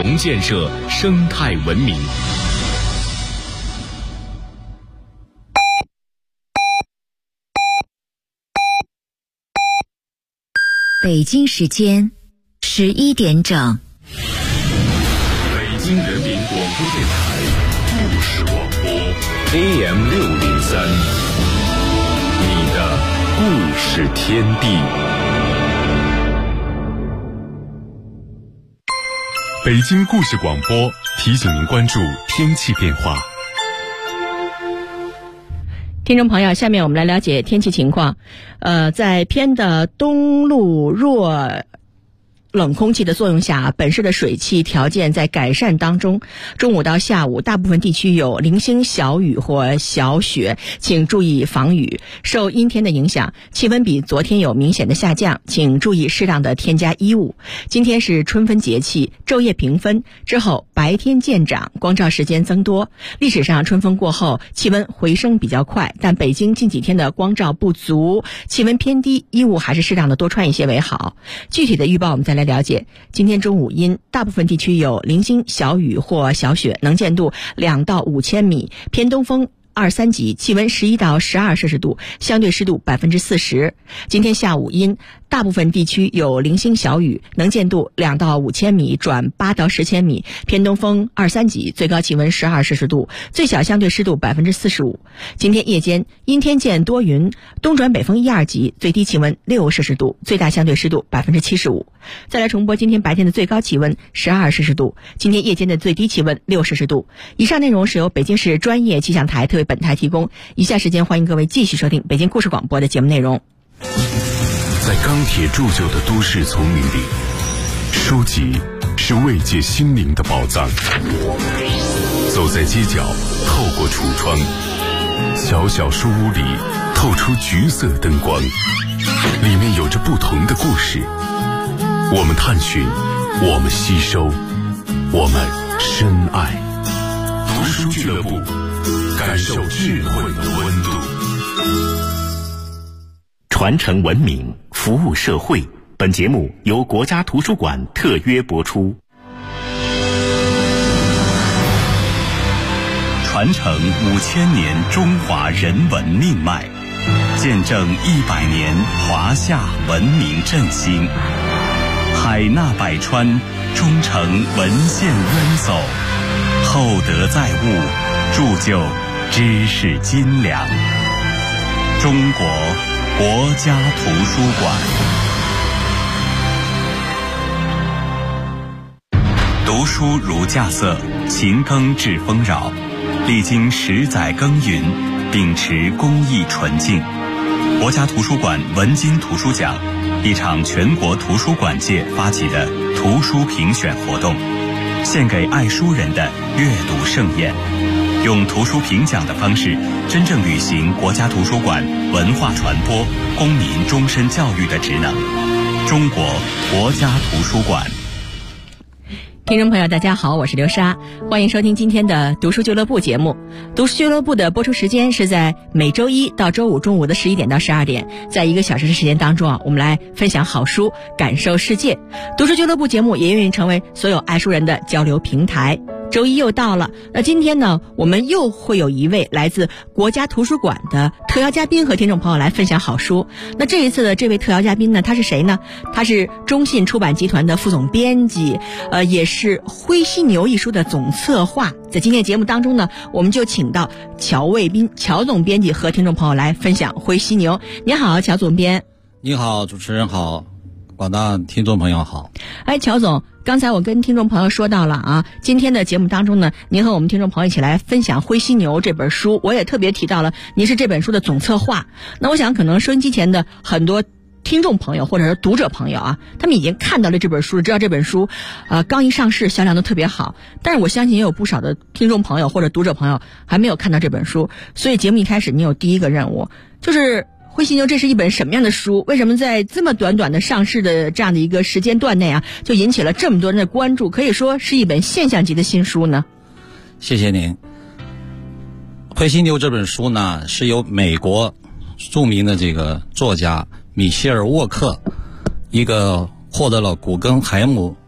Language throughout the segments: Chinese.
同建设生态文明。 北京时间11点整。 北京人民广播电台故事广播 AM603， 你的故事天地。北京故事广播提醒您关注天气变化。 听众朋友，下面我们来了解天气情况。在偏的东路弱冷空气的作用下，本市的水汽条件在改善当中。中午到下午，大部分地区有零星小雨或小雪，请注意防雨。受阴天的影响，气温比昨天有明显的下降，请注意适当的添加衣物。今天是春分节气，昼夜平分，之后白天渐长，光照时间增多。历史上春风过后，气温回升比较快，但北京近几天的光照不足，气温偏低，衣物还是适当的多穿一些为好。具体的预报我们再来了解。今天中午阴，大部分地区有零星小雨或小雪，能见度2到5千米，偏东风2、3级，气温11到12摄氏度，相对湿度40%。今天下午阴，大部分地区有零星小雨，能见度2到5千米转8到10千米，偏东风2、3级，最高气温12摄氏度，最小相对湿度45%。今天夜间阴天见多云，东转北风1、2级，最低气温6摄氏度，最大相对湿度75%。再来重播今天白天的最高气温12摄氏度，今天夜间的最低气温6摄氏度。以上内容是由北京市专业气象台特为本台提供。以下时间欢迎各位继续收听北京故事广播的节目内容。 在钢铁铸就的都市丛林里，书籍是慰藉心灵的宝藏。走在街角，透过橱窗，小小书屋里透出橘色灯光，里面有着不同的故事。我们探寻，我们吸收，我们深爱。读书俱乐部，感受智慧的温度。传承文明，服务社会。本节目由国家图书馆特约播出。传承5000年中华人文命脉，见证100年华夏文明振兴。海纳百川，忠诚文献渊走，厚德载物，铸就知识斤两。中国国家图书馆。读书如稼穑，勤耕致丰饶。历经10载耕耘，秉持公益纯净。国家图书馆文津图书奖，一场全国图书馆界发起的图书评选活动，献给爱书人的阅读盛宴。用图书评奖的方式，真正履行国家图书馆文化传播、公民终身教育的职能。中国国家图书馆。 听众朋友大家好，我是刘莎，欢迎收听今天的读书俱乐部节目。读书俱乐部的播出时间是在每周一到周五中午的11点到12点，在1个小时的时间当中我们来分享好书，感受世界。读书俱乐部节目也愿意成为所有爱书人的交流平台。周一又到了，那今天呢，我们又会有一位来自国家图书馆的特邀嘉宾和听众朋友来分享好书。那这一次的这位特邀嘉宾呢，他是谁呢？他是中信出版集团的副总编辑，也是《灰犀牛》一书的总策划。在今天节目当中呢，我们就请到乔卫斌乔总编辑和听众朋友来分享《灰犀牛》。你好，乔总编。 你好，主持人好，广大听众朋友好。 乔总，刚才我跟听众朋友说到了啊，今天的节目当中呢，您和我们听众朋友一起来分享《灰犀牛》这本书，我也特别提到了您是这本书的总策划。那我想可能收音机前的很多听众朋友或者是读者朋友啊，他们已经看到了这本书，知道这本书刚一上市销量都特别好，但是我相信也有不少的听众朋友或者读者朋友还没有看到这本书，所以节目一开始你有第一个任务，就是灰犀牛这是一本什么样的书？为什么在这么短短的上市的这样的一个时间段内啊，就引起了这么多人的关注，可以说是一本现象级的新书呢？ 谢谢您。灰犀牛这本书呢，是由美国著名的这个作家米歇尔·沃克，一个获得了古根海姆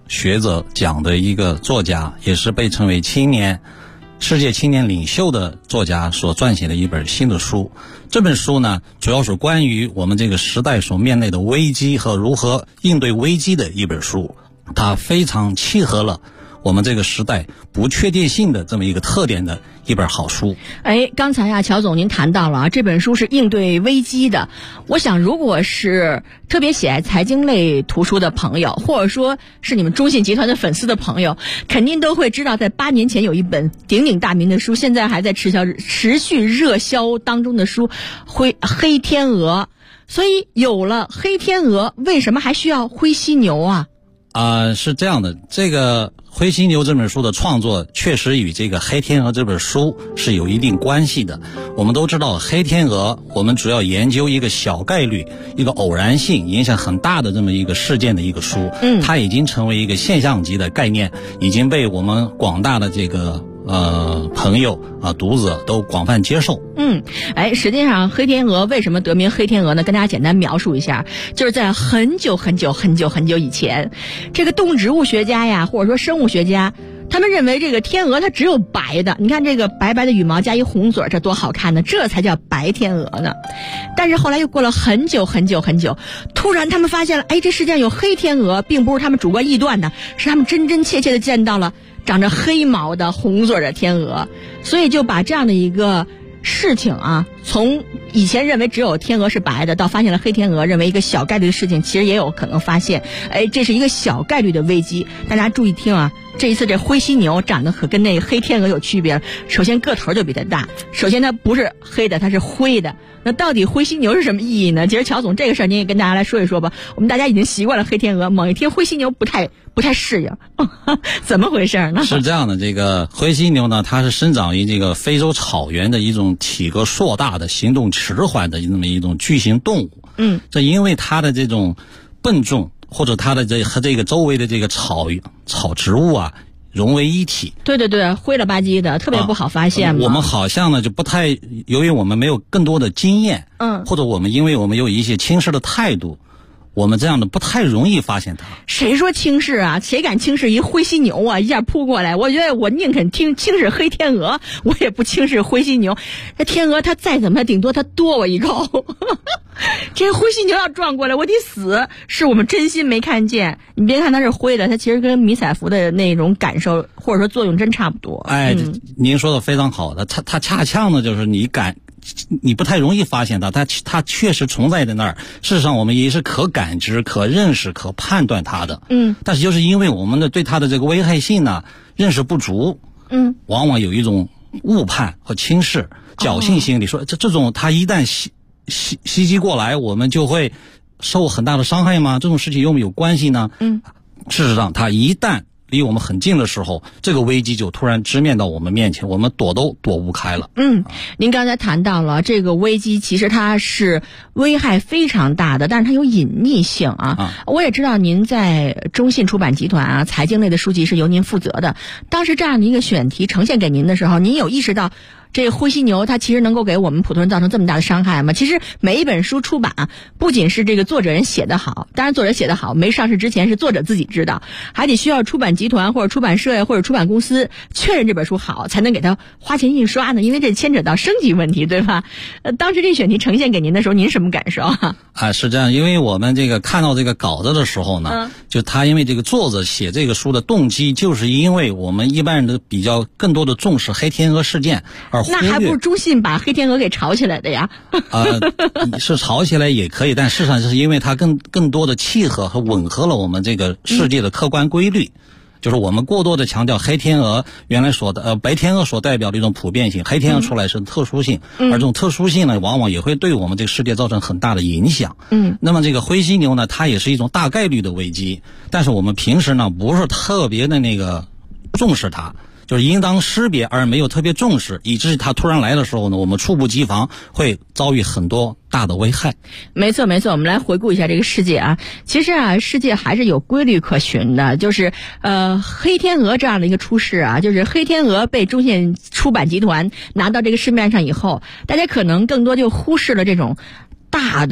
学者奖的一个作家，也是被称为世界青年领袖的作家所撰写的一本新的书。这本书呢，主要是关于我们这个时代所面对的危机和如何应对危机的一本书，它非常契合了我们这个时代不确定性的这么一个特点的一本好书。 刚才乔总您谈到了这本书是应对危机的。我想如果是特别喜爱财经类图书的朋友，或者说是你们中信集团的粉丝的朋友，肯定都会知道在8年前有一本鼎鼎大名的书，现在还在持续热销当中的书黑天鹅。所以有了黑天鹅，为什么还需要灰犀牛啊？ 是这样的，这个灰犀牛这本书的创作确实与这个黑天鹅这本书是有一定关系的。我们都知道黑天鹅，我们主要研究一个小概率、一个偶然性影响很大的这么一个事件的一个书，它已经成为一个现象级的概念，已经被我们广大的这个朋友读者都广泛接受。 实际上黑天鹅为什么得名黑天鹅呢？跟大家简单描述一下，就是在很久以前，这个动植物学家呀，或者说生物学家，他们认为这个天鹅它只有白的，你看这个白白的羽毛加一红嘴，这多好看呢，这才叫白天鹅呢。但是后来又过了很久，突然他们发现了，这世界上有黑天鹅，并不是他们主观臆断的，是他们真真切切的见到了长着黑毛的红嘴的天鹅，所以就把这样的一个事情从以前认为只有天鹅是白的，到发现了黑天鹅，认为一个小概率的事情，其实也有可能发现，这是一个小概率的危机。大家注意听这一次这灰犀牛长得可跟那个黑天鹅有区别了。首先个头就比它大，首先它不是黑的，它是灰的。那到底灰犀牛是什么意义呢？其实乔总这个事儿您也跟大家来说一说吧。我们大家已经习惯了黑天鹅，猛一听灰犀牛不太适应，怎么回事呢？ 是这样的，这个灰犀牛呢，它是生长于这个非洲草原的一种体格硕大的、行动迟缓的这么一种巨型动物。这因为它的这种笨重，或者它的和这个周围的这个草植物融为一体。 对，灰了吧唧的，特别不好发现嘛。 我们好像呢就不太，由于我们没有更多的经验，或者因为我们有一些轻视的态度，我们这样的不太容易发现它。 谁说轻视啊？谁敢轻视一灰犀牛啊？一下扑过来，我觉得我宁肯轻视黑天鹅，我也不轻视灰犀牛。这天鹅它再怎么，顶多它剁我一口。这灰犀牛要撞过来，我得死。是我们真心没看见。你别看它是灰的，它其实跟迷彩服的那种感受或者说作用真差不多。 您说的非常好的，它恰恰呢就是你不太容易发现它确实存在在那儿。事实上我们也是可感知、可认识、可判断它的。但是就是因为我们对它的这个危害性呢认识不足，往往有一种误判和轻视、侥幸心理，说这种它一旦袭击过来，我们就会受很大的伤害吗？这种事情有没有关系呢？事实上它一旦离我们很近的时候，这个危机就突然直面到我们面前，我们躲都躲不开了。 您刚才谈到了这个危机，其实它是危害非常大的，但是它有隐匿性我也知道您在中信出版集团财经类的书籍是由您负责的。当时这样的一个选题呈现给您的时候，您有意识到这个灰犀牛它其实能够给我们普通人造成这么大的伤害吗？其实每一本书出版不仅是这个作者人写得好，当然作者写得好没上市之前是作者自己知道，还得需要出版集团或者出版社或者出版公司确认这本书好，才能给他花钱印刷呢，因为这牵扯到升级问题，对吧？当时这选题呈现给您的时候，您什么感受是这样，因为我们这个看到这个稿子的时候呢，就他因为这个作者写这个书的动机，就是因为我们一般人的比较更多的重视黑天鹅事件， 那还不如中信把黑天鹅给炒起来的呀。 是炒起来也可以，但事实上是因为它更多的契合和吻合了我们这个世界的客观规律。就是我们过多的强调黑天鹅原来白天鹅所代表的一种普遍性，黑天鹅出来是特殊性，而这种特殊性呢，往往也会对我们这个世界造成很大的影响。那么这个灰犀牛呢，它也是一种大概率的危机，但是我们平时呢不是特别的重视它，就是应当识别而没有特别重视，以致它突然来的时候呢，我们猝不及防，会遭遇很多大的危害。 没错，我们来回顾一下这个世界其实世界还是有规律可循的，就是黑天鹅这样的一个出世就是黑天鹅被中信出版集团拿到这个市面上以后，大家可能更多就忽视了这种大的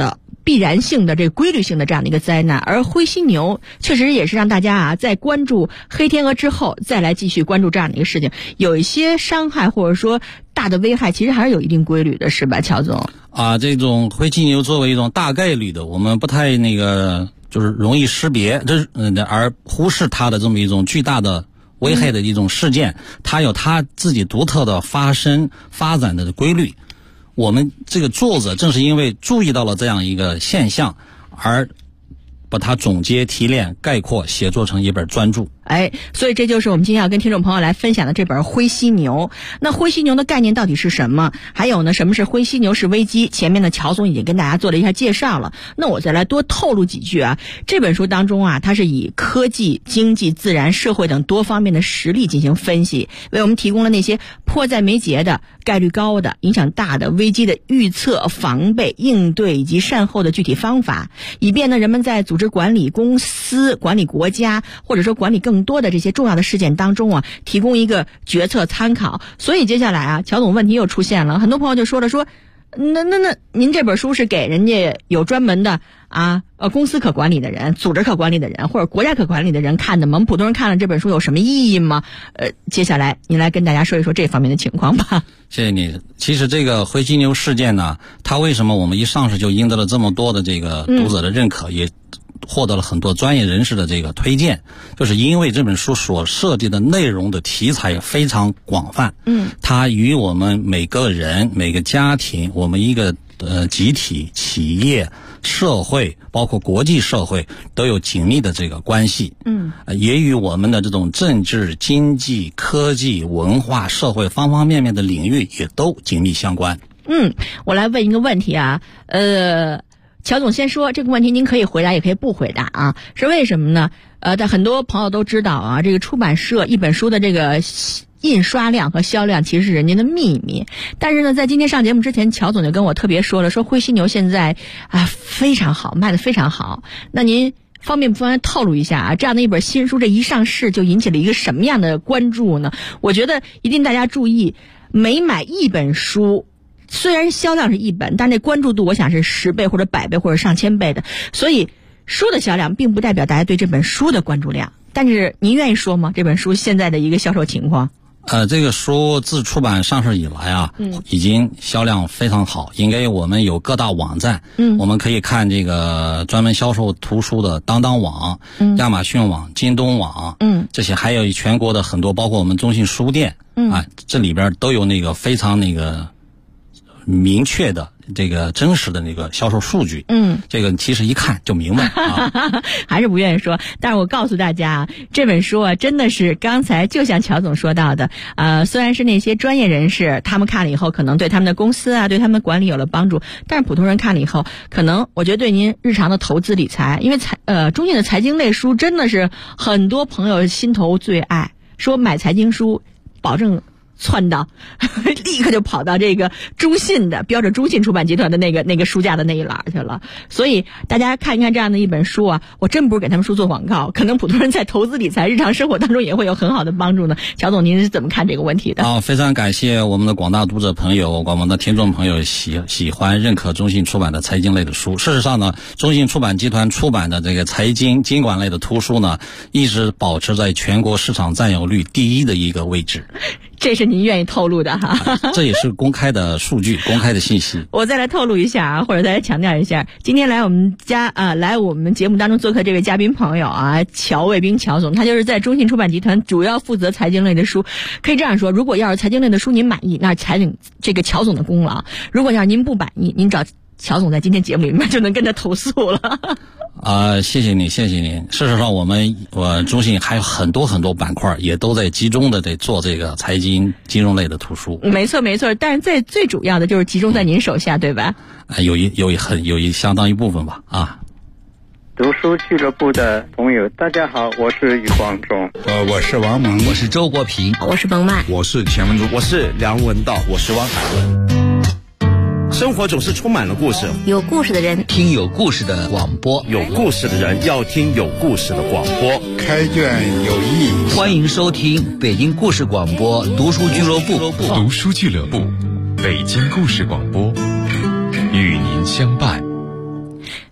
必然性的、这个规律性的这样的一个灾难。而灰犀牛确实也是让大家在关注黑天鹅之后再来继续关注这样的一个事情，有一些伤害或者说大的危害其实还是有一定规律的，是吧，乔总？ 这种灰犀牛作为一种大概率的，我们不太就是容易识别，而忽视它的这么一种巨大的危害的一种事件，它有它自己独特的发展的规律。我们这个作者正是因为注意到了这样一个现象，而把它总结提炼概括写作成一本专著。 所以这就是我们今天要跟听众朋友来分享的这本灰犀牛。那灰犀牛的概念到底是什么？还有呢，什么是灰犀牛式危机？前面的乔总已经跟大家做了一下介绍了，那我再来多透露几句啊。这本书当中啊，它是以科技、经济、自然、社会等多方面的实例进行分析，为我们提供了那些迫在眉睫的、概率高的、影响大的危机的预测、防备、应对以及善后的具体方法，以便呢人们在组织管理公司、管理国家，或者说管理更多的这些重要的事件当中啊，提供一个决策参考。所以接下来啊，乔总问题又出现了，很多朋友就说了那您这本书是给人家有专门的公司可管理的人、组织可管理的人或者国家可管理的人看的吗？我们普通人看了这本书有什么意义吗？接下来您来跟大家说一说这方面的情况吧。 谢谢你。其实这个灰犀牛事件呢，它为什么我们一上市就赢得了这么多的这个读者的认可，也获得了很多专业人士的这个推荐，就是因为这本书所涉及的内容的题材非常广泛。它与我们每个人、每个家庭、我们一个集体、企业、社会，包括国际社会都有紧密的这个关系。也与我们的这种政治、经济、科技、文化、社会方方面面的领域也都紧密相关。 我来问一个问题啊，乔总先说这个问题，您可以回答也可以不回答啊。是为什么呢？但很多朋友都知道啊，这个出版社一本书的这个印刷量和销量其实是人家的秘密。但是呢，在今天上节目之前，乔总就跟我特别说了，说灰犀牛现在非常好，卖得非常好。那您方便不方便透露一下啊？这样的一本新书，这一上市就引起了一个什么样的关注呢？我觉得一定大家注意，每买一本书，虽然销量是一本，但这关注度我想是10倍或者100倍或者上千倍的。所以书的销量并不代表大家对这本书的关注量。但是您愿意说吗？这本书现在的一个销售情况？ 这个书自出版上市以来已经销量非常好。应该我们有各大网站，我们可以看这个专门销售图书的当当网、亚马逊网、京东网，这些还有全国的很多，包括我们中信书店，这里边都有非常明确的这个真实的销售数据。这个其实一看就明白还是不愿意说。但是我告诉大家，这本书真的是刚才就像乔总说到的，虽然是那些专业人士他们看了以后可能对他们的公司对他们的管理有了帮助，但是普通人看了以后，可能我觉得对您日常的投资理财，因为中信的财经类书真的是很多朋友心头最爱，说买财经书保证窜到立刻就跑到这个中信的标着中信出版集团的那个书架的那一栏去了。所以大家看一看这样的一本书我真不是给他们书做广告，可能普通人在投资理财日常生活当中也会有很好的帮助呢。乔总您是怎么看这个问题的？ 非常感谢我们的广大读者朋友、我们的听众朋友喜欢认可中信出版的财经类的书。事实上呢，中信出版集团出版的这个财经经管类的图书呢，一直保持在全国市场占有率第一的一个位置。 这是您愿意透露的这也是公开的数据、公开的信息。 我再来透露一下或者再来强调一下，今天来我们家来我们节目当中做客这位嘉宾朋友乔卫兵乔总，他就是在中信出版集团主要负责财经类的书。可以这样说，如果要是财经类的书您满意，那是这个乔总的功劳；如果要是您不满意，您找乔总在今天节目里面就能跟他投诉了。 谢谢你，谢谢你。事实上，我中信还有很多板块，也都在集中的在做这个财经金融类的图书。 没错，但是最主要的就是集中在您手下，对吧？ 有一相当一部分吧。 读书俱乐部的朋友，大家好，我是余光中。 我是王蒙， 我是周国平， 我是冯曼， 我是钱文竹， 我是梁文道，我是汪海文。生活总是充满了故事， 有故事的人听有故事的广播， 有故事的人要听有故事的广播。 开卷有益， 欢迎收听北京故事广播读书俱乐部。 读书俱乐部，北京故事广播，与您相伴。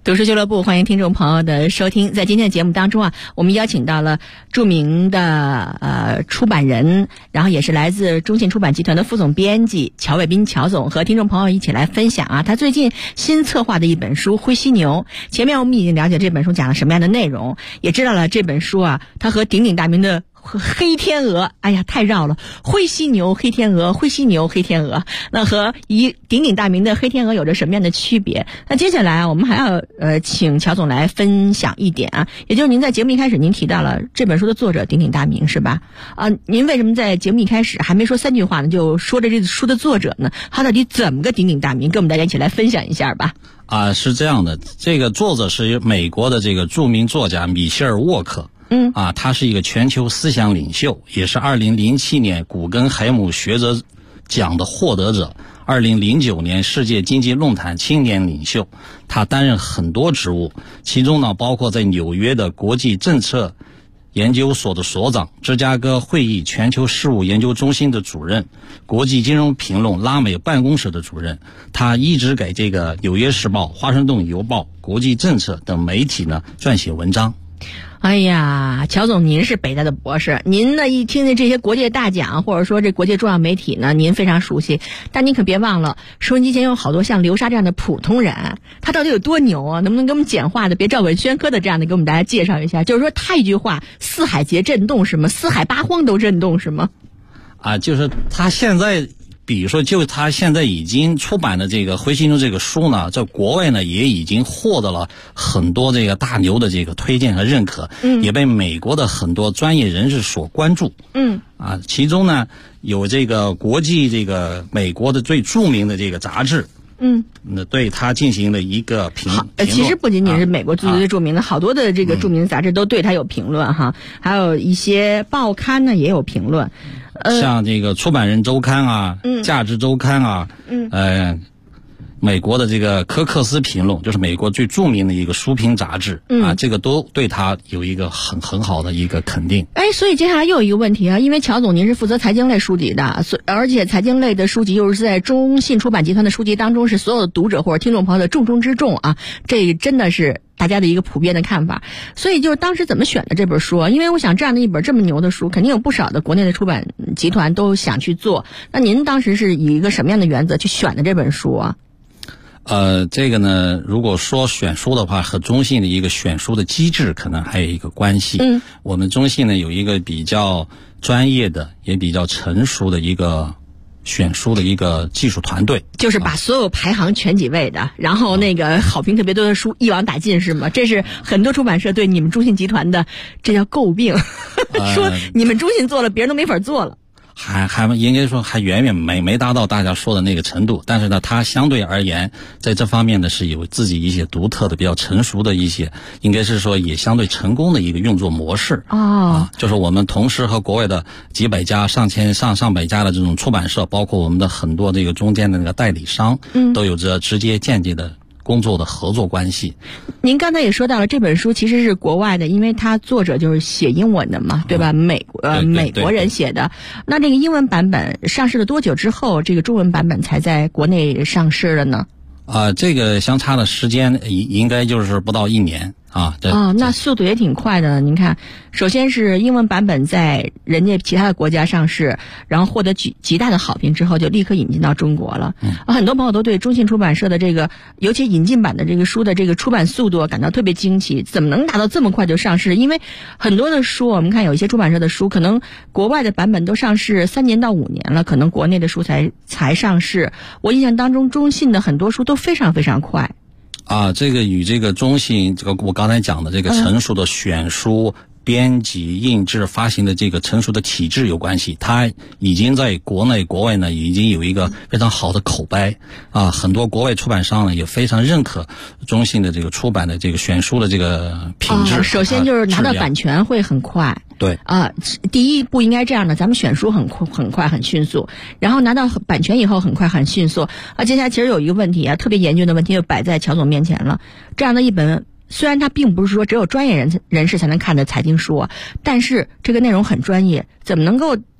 读书俱乐部，欢迎听众朋友的收听。在今天的节目当中啊，我们邀请到了著名的出版人，然后也是来自中信出版集团的副总编辑乔伟斌乔总，和听众朋友一起来分享啊他最近新策划的一本书《灰犀牛》。前面我们已经了解这本书讲了什么样的内容，也知道了这本书啊，它和鼎鼎大名的黑天鹅，哎呀太绕了，灰犀牛黑天鹅，灰犀牛黑天鹅，那和鼎鼎大名的黑天鹅有着什么样的区别？那接下来啊，我们还要请乔总来分享一点啊，也就是您在节目一开始您提到了这本书的作者鼎鼎大名是吧？您为什么在节目一开始还没说3句话呢，就说着这书的作者呢？他到底怎么个鼎鼎大名？跟我们大家一起来分享一下吧。 是这样的，这个作者是美国的这个著名作家米歇尔·沃克。他是一个全球思想领袖，也是2007年古根海姆学者奖的获得者，2009年世界经济论坛青年领袖。他担任很多职务，其中呢包括在纽约的国际政策研究所的所长，芝加哥会议全球事务研究中心的主任，国际金融评论拉美办公室的主任。他一直给这个《纽约时报》、《华盛顿邮报》、国际政策等媒体呢撰写文章。 哎呀，乔总，您是北大的博士，您呢一听见这些国际大奖或者说这国际重要媒体呢，您非常熟悉。但您可别忘了，收音机前有好多像流沙这样的普通人，他到底有多牛啊？能不能给我们简化的，别照本宣科的这样的给我们大家介绍一下？就是说他一句话，四海皆震动是吗？四海八荒都震动是吗？ 就是他现在。比如说，就他现在已经出版的这个《灰犀牛》这个书呢，在国外呢也已经获得了很多这个大牛的这个推荐和认可，也被美国的很多专业人士所关注。其中呢有这个国际这个美国的最著名的这个杂志。对他进行了一个评论。 其实不仅仅是美国最著名的，好多的这个著名的杂志都对他有评论哈，还有一些报刊呢也有评论。 像这个出版人周刊啊，价值周刊啊，美国的这个科克斯评论，就是美国最著名的一个书评杂志这个都对他有一个很好的一个肯定。 所以接下来又有一个问题啊，因为乔总您是负责财经类书籍的，而且财经类的书籍又是在中信出版集团的书籍当中是所有的读者或者听众朋友的重中之重啊，这真的是大家的一个普遍的看法。所以就是当时怎么选的这本书啊？因为我想这样的一本这么牛的书，肯定有不少的国内的出版集团都想去做。那您当时是以一个什么样的原则去选的这本书啊？ 这个呢，如果说选书的话，和中信的一个选书的机制可能还有一个关系。我们中信呢有一个比较专业的，也比较成熟的一个选书的一个技术团队， 就是把所有排行前几位的，然后那个好评特别多的书一网打尽是吗？这是很多出版社对你们中信集团的，这叫诟病，说你们中信做了，别人都没法做了。 还应该说还远远没达到大家说的那个程度，但是呢，它相对而言在这方面呢是有自己一些独特的、比较成熟的一些，应该是说也相对成功的一个运作模式。就是我们同时和国外的几百家、上百家的这种出版社，包括我们的很多这个中间的那个代理商，都有着直接间接的工作的合作关系。 您刚才也说到了，这本书其实是国外的，因为它作者就是写英文的嘛，对吧？美国人写的。那这个英文版本上市了多久之后，这个中文版本才在国内上市了呢？ 这个相差的时间应该就是不到1年。 那速度也挺快的。您看，首先是英文版本在人家其他的国家上市，然后获得极大的好评之后，就立刻引进到中国了。很多朋友都对中信出版社的这个，尤其引进版的这个书的这个出版速度感到特别惊奇，怎么能达到这么快就上市？因为很多的书，我们看有一些出版社的书，可能国外的版本都上市3年到5年了，可能国内的书才上市。我印象当中，中信的很多书都非常非常快。 这个与这个中信这个我刚才讲的这个成熟的选书、编辑、印制、发行的这个成熟的体制有关系。它已经在国内国外呢已经有一个非常好的口碑很多国外出版商呢也非常认可中信的这个出版的这个选书的这个品质。 首先就是拿到版权会很快。 对第一步应该这样的，咱们选书很快很迅速，然后拿到版权以后很快很迅速。接下来其实有一个问题特别严峻的问题就摆在乔总面前了。这样的一本虽然它并不是说只有专业人士才能看的财经书但是这个内容很专业，怎么能够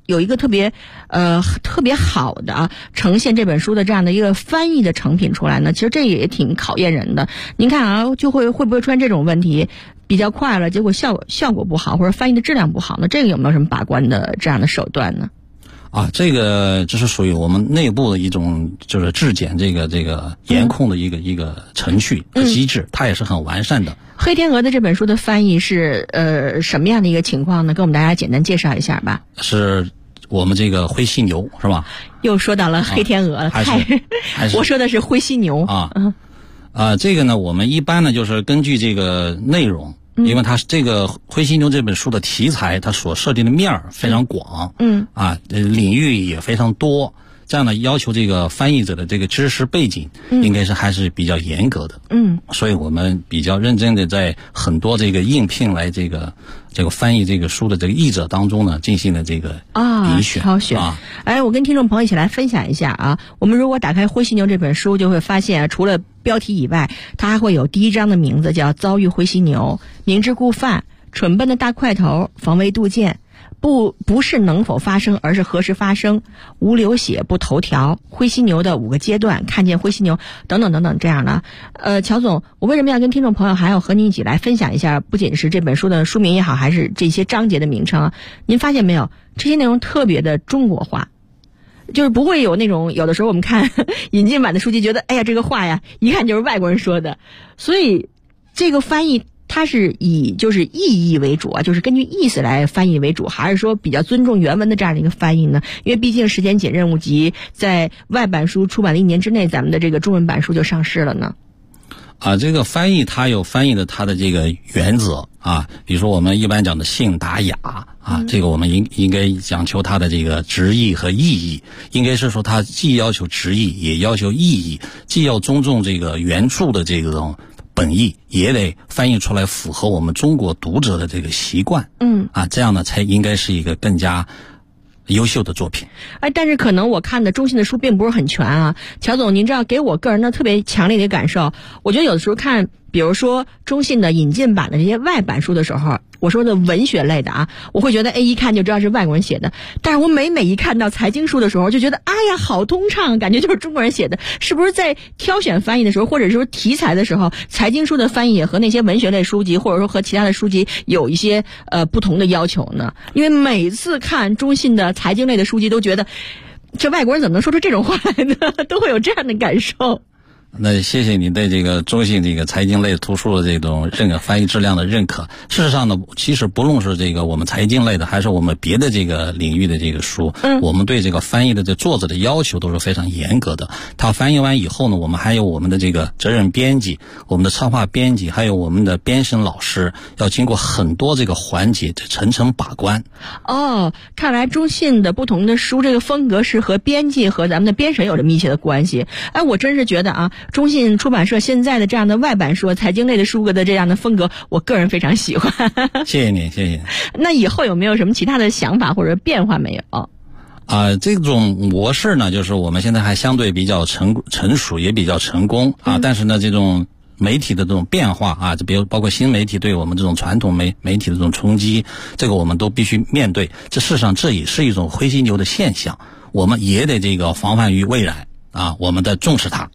有一个特别好的呈现这本书的这样的一个翻译的成品出来呢？其实这也挺考验人的。您看啊，会不会出现这种问题？比较快了，结果效果不好，或者翻译的质量不好呢？这个有没有什么把关的这样的手段呢？ 这是属于我们内部的一种就是质检这个严控的一个程序和机制，它也是很完善的。 黑天鹅的这本书的翻译是什么样的一个情况呢？跟我们大家简单介绍一下吧。 是我们这个灰犀牛是吧？又说到了黑天鹅了， 还是我说的是灰犀牛这个呢，我们一般呢就是根据这个内容。因为它这个《灰犀牛》这本书的题材，它所设定的面儿非常广，领域也非常多，这样呢要求这个翻译者的这个知识背景，应该是还是比较严格的，所以我们比较认真的在很多这个应聘来这个翻译这个书的这个译者当中呢，进行了这个遴选挑选。我跟听众朋友一起来分享一下啊，我们如果打开《灰犀牛》这本书，就会发现除了标题以外，它还会有第一章的名字叫遭遇灰犀牛，明知故犯，蠢笨的大块头，防微杜渐，不是能否发生，而是何时发生，无流血不头条，灰犀牛的5个阶段，看见灰犀牛等等等等这样的。乔总，我为什么要跟听众朋友还要和您一起来分享一下，不仅是这本书的书名也好，还是这些章节的名称啊？您发现没有，这些内容特别的中国化，就是不会有那种有的时候我们看引进版的书籍觉得哎呀这个话呀一看就是外国人说的，所以这个翻译它是以就是意义为主啊，就是根据意思来翻译为主，还是说比较尊重原文的这样的一个翻译呢？因为毕竟时间紧，任务急，在外版书出版了1年之内，咱们的这个中文版书就上市了呢。 这个翻译它有翻译的它的这个原则啊，比如说我们一般讲的信达雅这个我们应该讲求它的这个直译和意义，应该是说它既要求直译也要求意义，既要尊重这个原著的这种本意，也得翻译出来符合我们中国读者的这个习惯，这样呢才应该是一个更加优秀的作品。 但是可能我看的中信的书并不是很全啊。乔总，您知道给我个人的特别强烈的感受，我觉得有的时候看比如说中信的引进版的这些外版书的时候，我说的文学类的啊，我会觉得一看就知道是外国人写的，但是我每一看到财经书的时候就觉得哎呀好通畅，感觉就是中国人写的。是不是在挑选翻译的时候，或者说题材的时候，财经书的翻译也和那些文学类书籍或者说和其他的书籍有一些不同的要求呢？因为每次看中信的财经类的书籍都觉得这外国人怎么能说出这种话来呢？都会有这样的感受。 那谢谢你对这个中信这个财经类图书的这种翻译质量的认可。事实上呢，其实不论是这个我们财经类的，还是我们别的这个领域的这个书，我们对这个翻译的这作者的要求都是非常严格的。他翻译完以后呢，我们还有我们的这个责任编辑、我们的策划编辑，还有我们的编审老师，要经过很多这个环节层层把关。 看来中信的不同的书这个风格是和编辑和咱们的编审有着密切的关系。我真是觉得啊，中信出版社现在的这样的外版书、财经类的书的这样的风格，我个人非常喜欢。 谢谢你，谢谢你。 那以后有没有什么其他的想法或者变化没有？ 这种模式呢，就是我们现在还相对比较成熟，也比较成功但是呢，这种媒体的这种变化就比如包括新媒体对我们这种传统媒体的这种冲击，这个我们都必须面对。事实上这也是一种灰犀牛的现象，我们也得这个防范于未然我们得重视它。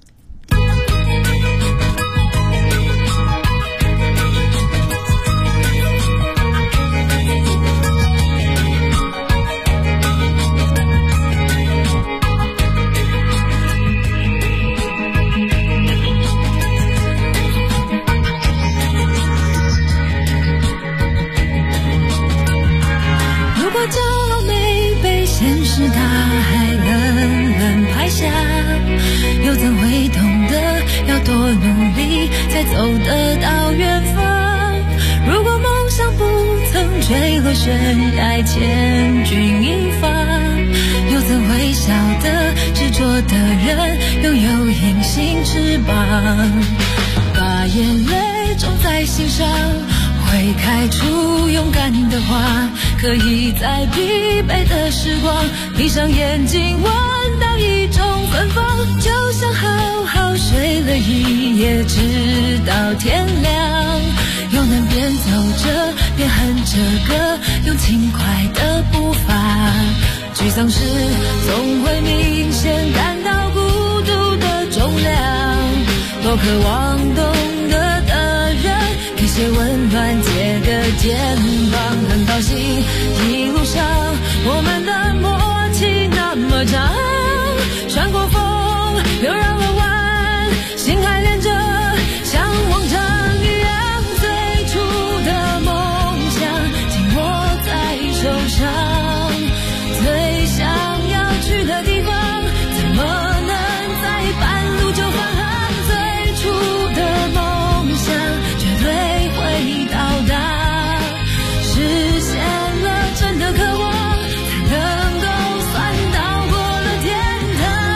走得到远方，如果梦想不曾坠落悬崖，千钧一发，又怎会晓得执着的人拥有隐形翅膀？把眼泪种在心上，会开出勇敢的花，可以在疲惫的时光闭上眼睛闻到一种芬芳，就像好好睡了一夜直到天亮，又能边走着边哼着歌，用轻快的步伐沮丧时总会明显感到孤独的重量，多渴望懂得的人给些温暖，借个肩膀。很高兴一路上我们的默契那么长，穿过风又绕了弯，心还连着像往常一样，最初的梦想紧握在手上，最想要去的地方怎么能在半路就返航，最初的梦想绝对会到达，实现了真的渴望才能够算到过了天堂。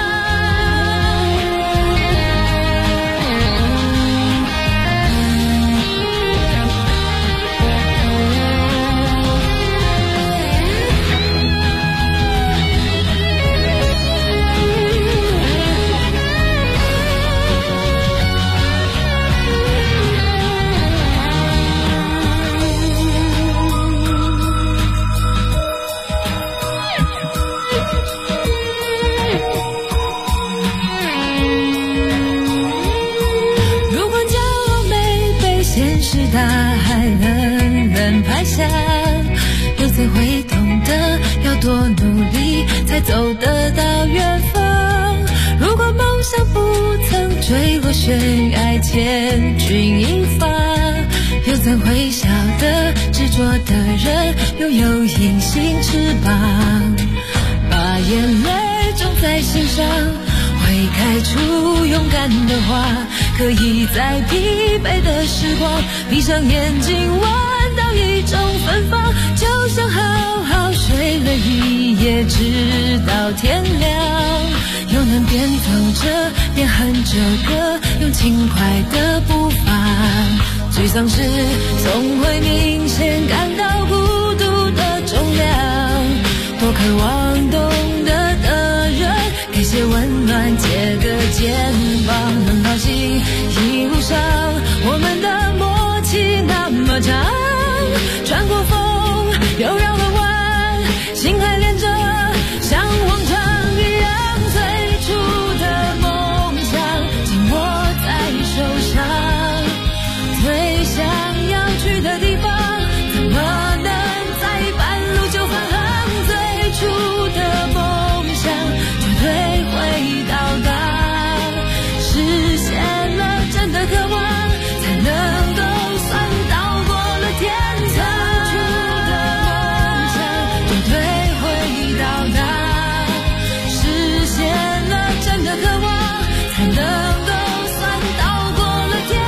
如果骄傲没被现实大海冷冷拍下，又怎会懂得要多努力才走得到远方？如果梦想不曾坠落悬崖，千钧一发，又怎会晓得执着的人拥有隐形翅膀？把眼泪种在心上，会开出勇敢的花，可以在疲惫的时光闭上眼睛闻到一种芬芳，就像好好睡了一夜直到天亮，又能边走着边哼着歌，用轻快的步伐，沮丧时总会明显感到孤独的重量，多渴望懂得的人给些温暖，借个肩膀。很高兴一路上我们的默契那么长，穿过风又绕了弯，心还连着像往常一样，最初的梦想紧握在手上，最想要去的地方怎么能在半路就返航？最初的梦想绝对会到达，实现了真的渴望才能够算到过了天堂。最初的梦想绝对会到达，实现了真的渴望才能够算到过了天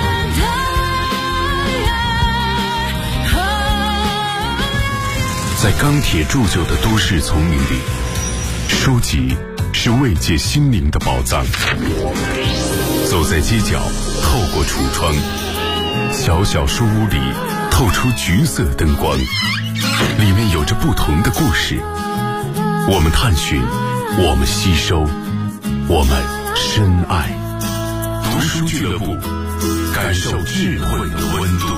堂。 在钢铁铸就的都市丛林里，书籍是慰藉心灵的宝藏。走在街角，透过橱窗，小小书屋里透出橘色灯光，里面有着不同的故事。我们探寻，我们吸收，我们深爱。读书俱乐部，感受智慧的温度。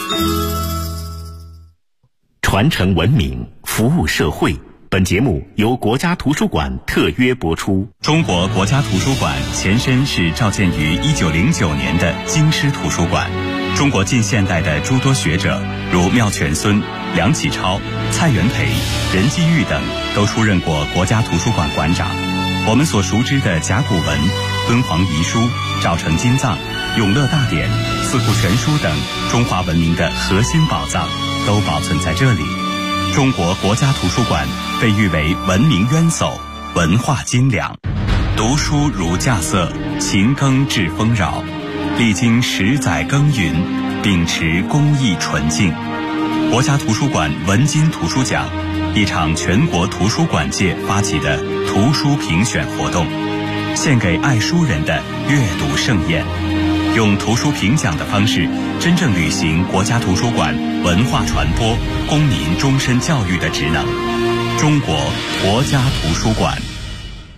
传承文明，服务社会。本节目由国家图书馆特约播出。 中国国家图书馆前身是召建于1909年的京师图书馆。中国近现代的诸多学者，如妙泉孙、梁启超、蔡元培、任继玉等，都出任过国家图书馆馆长。我们所熟知的甲骨文、敦煌遗书、赵城金藏、永乐大典、四库全书等中华文明的核心宝藏，都保存在这里。中国国家图书馆被誉为文明渊薮，文化精良。读书如稼穑，勤耕致丰饶。历经10载耕耘，秉持公益纯净。国家图书馆文津图书奖，一场全国图书馆界发起的图书评选活动，献给爱书人的阅读盛宴。用图书评奖的方式，真正履行国家图书馆文化传播、公民终身教育的职能。中国国家图书馆。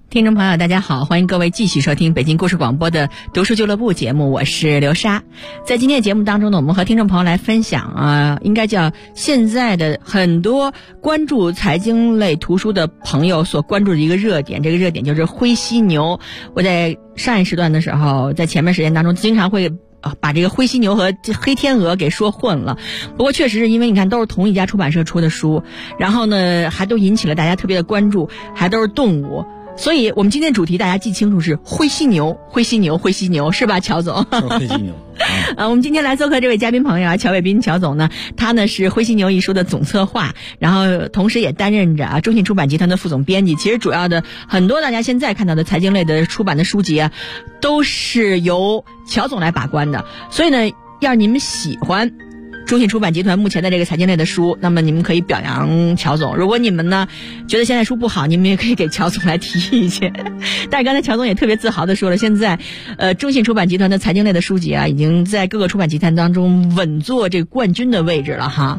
听众朋友大家好，欢迎各位继续收听北京故事广播的读书俱乐部节目，我是刘莎。在今天的节目当中呢，我们和听众朋友来分享应该叫现在的很多关注财经类图书的朋友所关注的一个热点，这个热点就是灰犀牛。我在上一时段的时候，在前面时间当中经常会把这个灰犀牛和黑天鹅给说混了。不过确实是因为你看都是同一家出版社出的书，然后呢还都引起了大家特别的关注，还都是动物，所以我们今天主题大家记清楚是灰犀牛，灰犀牛，灰犀牛，是吧，乔总？ 灰犀牛。 我们今天来做客这位嘉宾朋友乔伟斌乔总呢，他呢是《灰犀牛》一书的总策划，然后同时也担任着中信出版集团的副总编辑。其实主要的很多大家现在看到的财经类的出版的书籍都是由乔总来把关的。所以呢，要是你们喜欢中信出版集团目前的这个财经类的书，那么你们可以表扬乔总。如果你们呢觉得现在书不好，你们也可以给乔总来提意见。但是刚才乔总也特别自豪的说了，现在中信出版集团的财经类的书籍已经在各个出版集团当中稳坐这个冠军的位置了哈。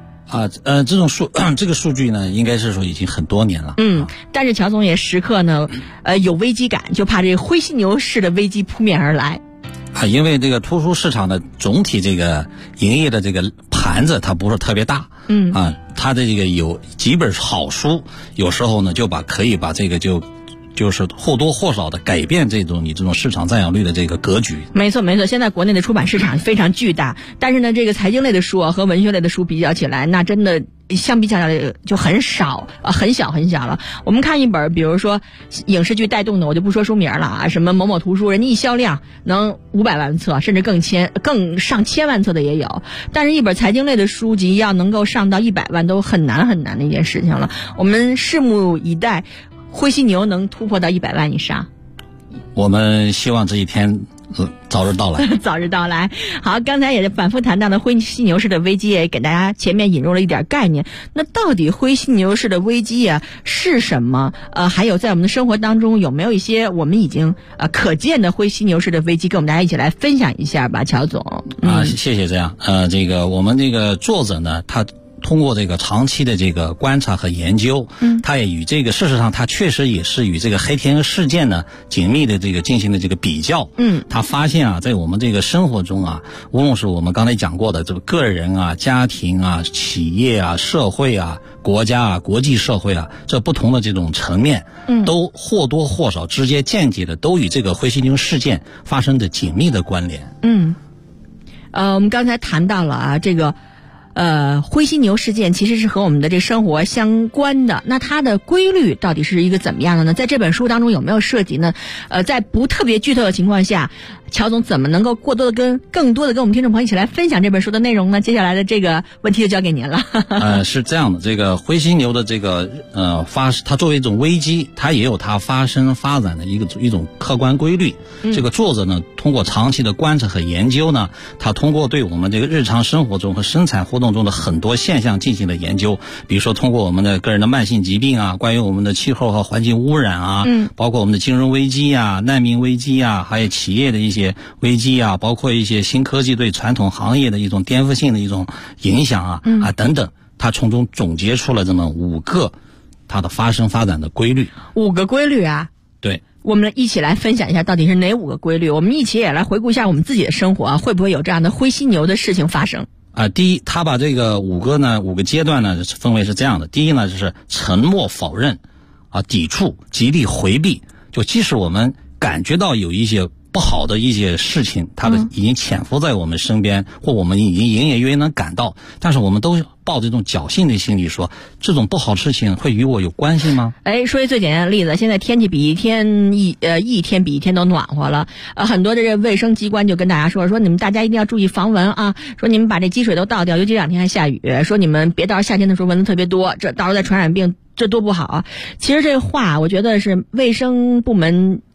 这个数据呢，应该是说已经很多年了。 但是乔总也时刻呢有危机感，就怕这个灰犀牛式的危机扑面而来。 因为这个图书市场的总体这个营业的这个盘子它不是特别大，它的这个有几本好书，有时候呢可以把这个就是或多或少的改变你这种市场占有率的这个格局。 没错，现在国内的出版市场非常巨大，但是呢这个财经类的书和文学类的书比较起来，那真的相比较来就很少很小了。我们看一本比如说影视剧带动的，我就不说书名了什么某某图书，人家一销量能500万册，甚至更上千万册的也有。但是一本财经类的书籍要能够上到100万都很难的一件事情了。我们拭目以待，灰犀牛能突破到100万以上。 我们希望这一天早日到来。 早日到来。好，刚才也反复谈到的灰犀牛式的危机，也给大家前面引入了一点概念。那到底灰犀牛式的危机是什么？还有在我们的生活当中有没有一些我们已经可见的灰犀牛式的危机，跟我们大家一起来分享一下吧，乔总。 谢谢。这样这个我们这个作者呢，他通过这个长期的这个观察和研究，他也与这个事实上他确实也是与这个黑天鹅事件呢紧密的这个进行了这个比较。他发现在我们这个生活中无论是我们刚才讲过的这个个人家庭企业社会国家国际社会这不同的这种层面，都或多或少直接间接的都与这个灰犀牛事件发生着紧密的关联。 我们刚才谈到了这个灰犀牛事件其实是和我们的这生活相关的，那它的规律到底是一个怎么样的呢？在这本书当中有没有涉及呢？在不特别剧透的情况下，乔总怎么能够更多的跟我们听众朋友一起来分享这本书的内容呢？接下来的这个问题就交给您了。 是这样的，这个灰犀牛的这个它作为一种危机，它也有它发生发展的一种客观规律。这个作者呢，通过长期的观察和研究呢，他通过对我们这个日常生活中和生产活动中的很多现象进行了研究，比如说通过我们的个人的慢性疾病关于我们的气候和环境污染包括我们的金融危机难民危机还有企业的一些危机包括一些新科技对传统行业的一种颠覆性的一种影响等等，他从中总结出了这么5个它的发展的规律。 5个规律对， 我们一起来分享一下到底是哪5个规律。我们一起也来回顾一下我们自己的生活会不会有这样的灰犀牛的事情发生。 第一，他把这个5个阶段呢分为是这样的。第一呢，就是沉默否认抵触极力回避，就即使我们感觉到有一些不好的一些事情，它已经潜伏在我们身边，或我们已经隐隐约约能感到，但是我们都抱着这种侥幸的心理说，这种不好的事情会与我有关系吗？ 说一最简单的例子，现在天气比一天比一天都暖和了，很多的这卫生机关就跟大家说你们大家一定要注意防蚊说你们把这积水都倒掉，尤其这2天还下雨，说你们别到夏天的时候蚊子特别多，这到时候再传染病，这多不好。其实这话我觉得是卫生部门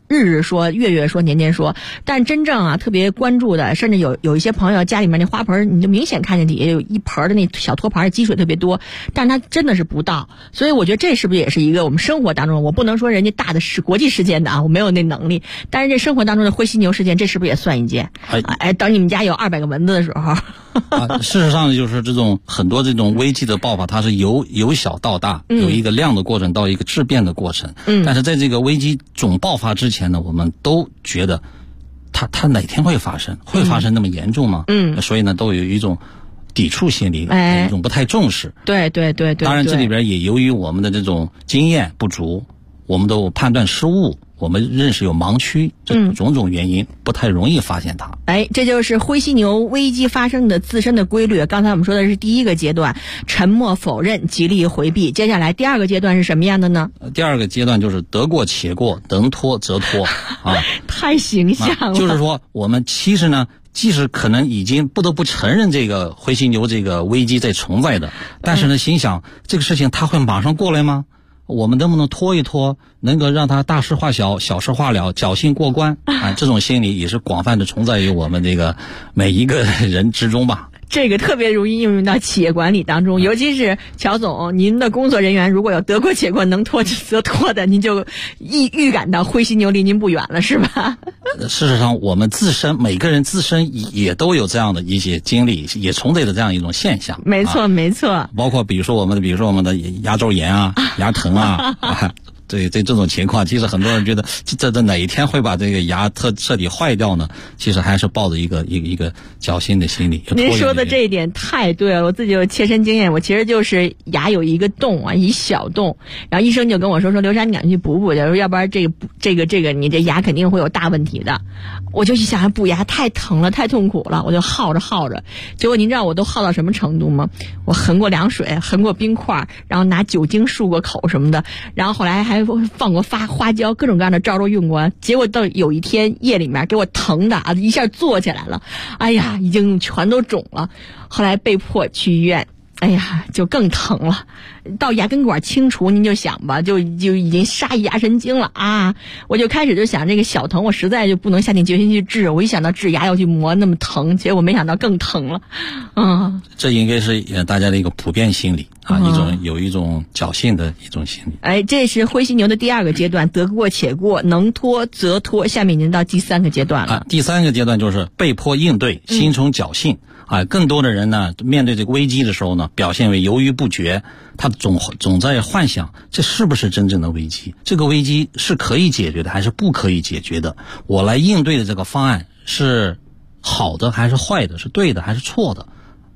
日日说、月月说、年年说，但真正啊特别关注的，甚至有一些朋友家里面那花盆，你就明显看见底下有一盆的那小托盘积水特别多，但是它真的是不到。所以我觉得这是不是也是一个我们生活当中，我不能说人家大的是国际事件的啊，我没有那能力，但是这生活当中的灰犀牛事件，这是不是也算一件？等你们家有200个蚊子的时候。 事实上就是这种很多这种危机的爆发，它是由小到大，有一个量的过程到一个质变的过程。但是在这个危机总爆发之前呢，我们都觉得它哪天会发生？会发生那么严重吗？所以呢，都有一种抵触心理，一种不太重视。 对。 当然，这里边也由于我们的这种经验不足，我们的判断失误，我们认识有盲区，这种种原因不太容易发现它。 这就是灰犀牛危机发生的自身的规律。刚才我们说的是第一个阶段，沉默否认，极力回避。接下来第二个阶段是什么样的呢？ 第二个阶段就是得过且过，能拖则拖啊， 太形象了。 就是说，我们其实呢，即使可能已经不得不承认这个灰犀牛这个危机在存在的，但是呢，心想这个事情它会马上过来吗？我们能不能拖一拖，能够让它大事化小，小事化了，侥幸过关啊？这种心理也是广泛的存在于我们这个每一个人之中吧。 这个特别容易应用到企业管理当中，尤其是乔总，您的工作人员如果有得过且过能拖则拖的，您就预感到灰犀牛离您不远了，是吧？ 事实上，我们每个人自身也都有这样的一些经历，也存在着这样一种现象。 没错，没错。 包括比如说我们的牙周炎啊、牙疼啊。对这种情况，其实很多人觉得这哪一天会把这个牙彻底坏掉呢？其实还是抱着一个侥幸的心理。 您说的这一点太对了，我自己有切身经验，我其实就是牙有一个洞啊，一小洞，然后医生就跟我说刘珊，你赶紧去补，要不然这个你这牙肯定会有大问题的。我就一想补牙太疼了，太痛苦了，我就耗着，结果您知道我都耗到什么程度吗？我横过凉水，横过冰块，然后拿酒精漱过口什么的，然后后来还放过花椒，各种各样的招都用过，结果到有一天夜里面给我疼的啊，一下坐起来了，哎呀，已经全都肿了，后来被迫去医院，哎呀，就更疼了。到牙根管清除，您就想吧，就已经杀牙神经了啊！我就开始就想，这个小疼我实在就不能下定决心去治，我一想到治牙要去磨那么疼，结果没想到更疼了， 这应该是大家的一个普遍心理啊，有一种侥幸的一种心理。 这是灰犀牛的第二个阶段，得过且过，能拖则拖。下面您到第三个阶段了。 第三个阶段就是被迫应对，心存侥幸。更多的人呢，面对这个危机的时候呢，表现为犹豫不决，他总在幻想这是不是真正的危机，这个危机是可以解决的还是不可以解决的，我来应对的这个方案是好的还是坏的，是对的还是错的。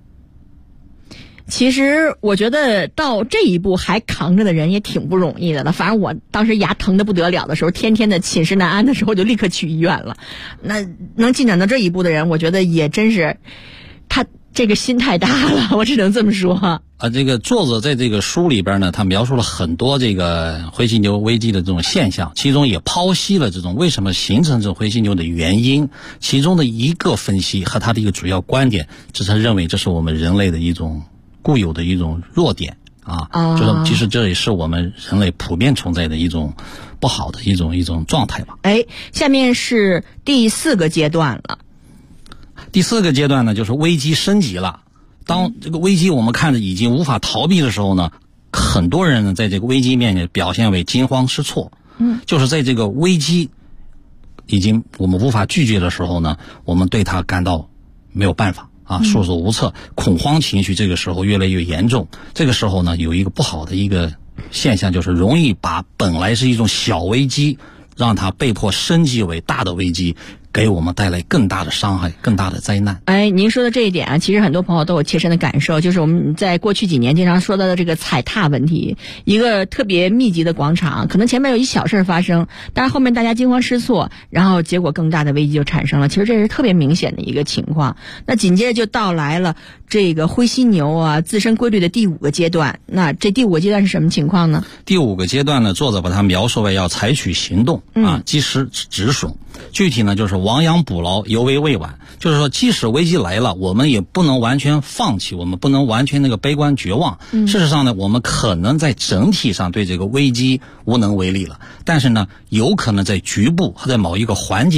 其实我觉得到这一步还扛着的人也挺不容易的了。反正我当时牙疼得不得了的时候，天天的寝食难安的时候，就立刻去医院了。那能进展到这一步的人，我觉得也真是他这个心太大了，我只能这么说。 这个作者在这个书里边呢，他描述了很多这个灰犀牛危机的这种现象，其中也剖析了这种为什么形成这种灰犀牛的原因。其中的一个分析和他的一个主要观点，就是他认为这是我们人类的一种固有的一种弱点啊，就是其实这也是我们人类普遍存在的一种不好的一种状态吧。 下面是第四个阶段了。 第四个阶段呢，就是危机升级了。当这个危机我们看着已经无法逃避的时候呢，很多人呢在这个危机面前表现为惊慌失措。就是在这个危机已经我们无法拒绝的时候呢，我们对它感到没有办法束手无策，恐慌情绪这个时候越来越严重。这个时候呢，有一个不好的一个现象，就是容易把本来是一种小危机，让它被迫升级为大的危机，给我们带来更大的伤害，更大的灾难。 您说的这一点啊，其实很多朋友都有切身的感受，就是我们在过去几年经常说到的这个踩踏问题。一个特别密集的广场，可能前面有一小事发生，但是后面大家惊慌失措，然后结果更大的危机就产生了。其实这是特别明显的一个情况。那紧接着就到来了这个灰犀牛自身规律的第五个阶段。那这第五个阶段是什么情况呢？ 第五个阶段呢，作者把它描述为要采取行动及时止损。 具体呢就是亡羊补牢，犹为未晚。就是说，即使危机来了，我们也不能完全放弃，我们不能完全悲观绝望。事实上呢，我们可能在整体上对这个危机无能为力了，但是呢，有可能在局部和在某一个环节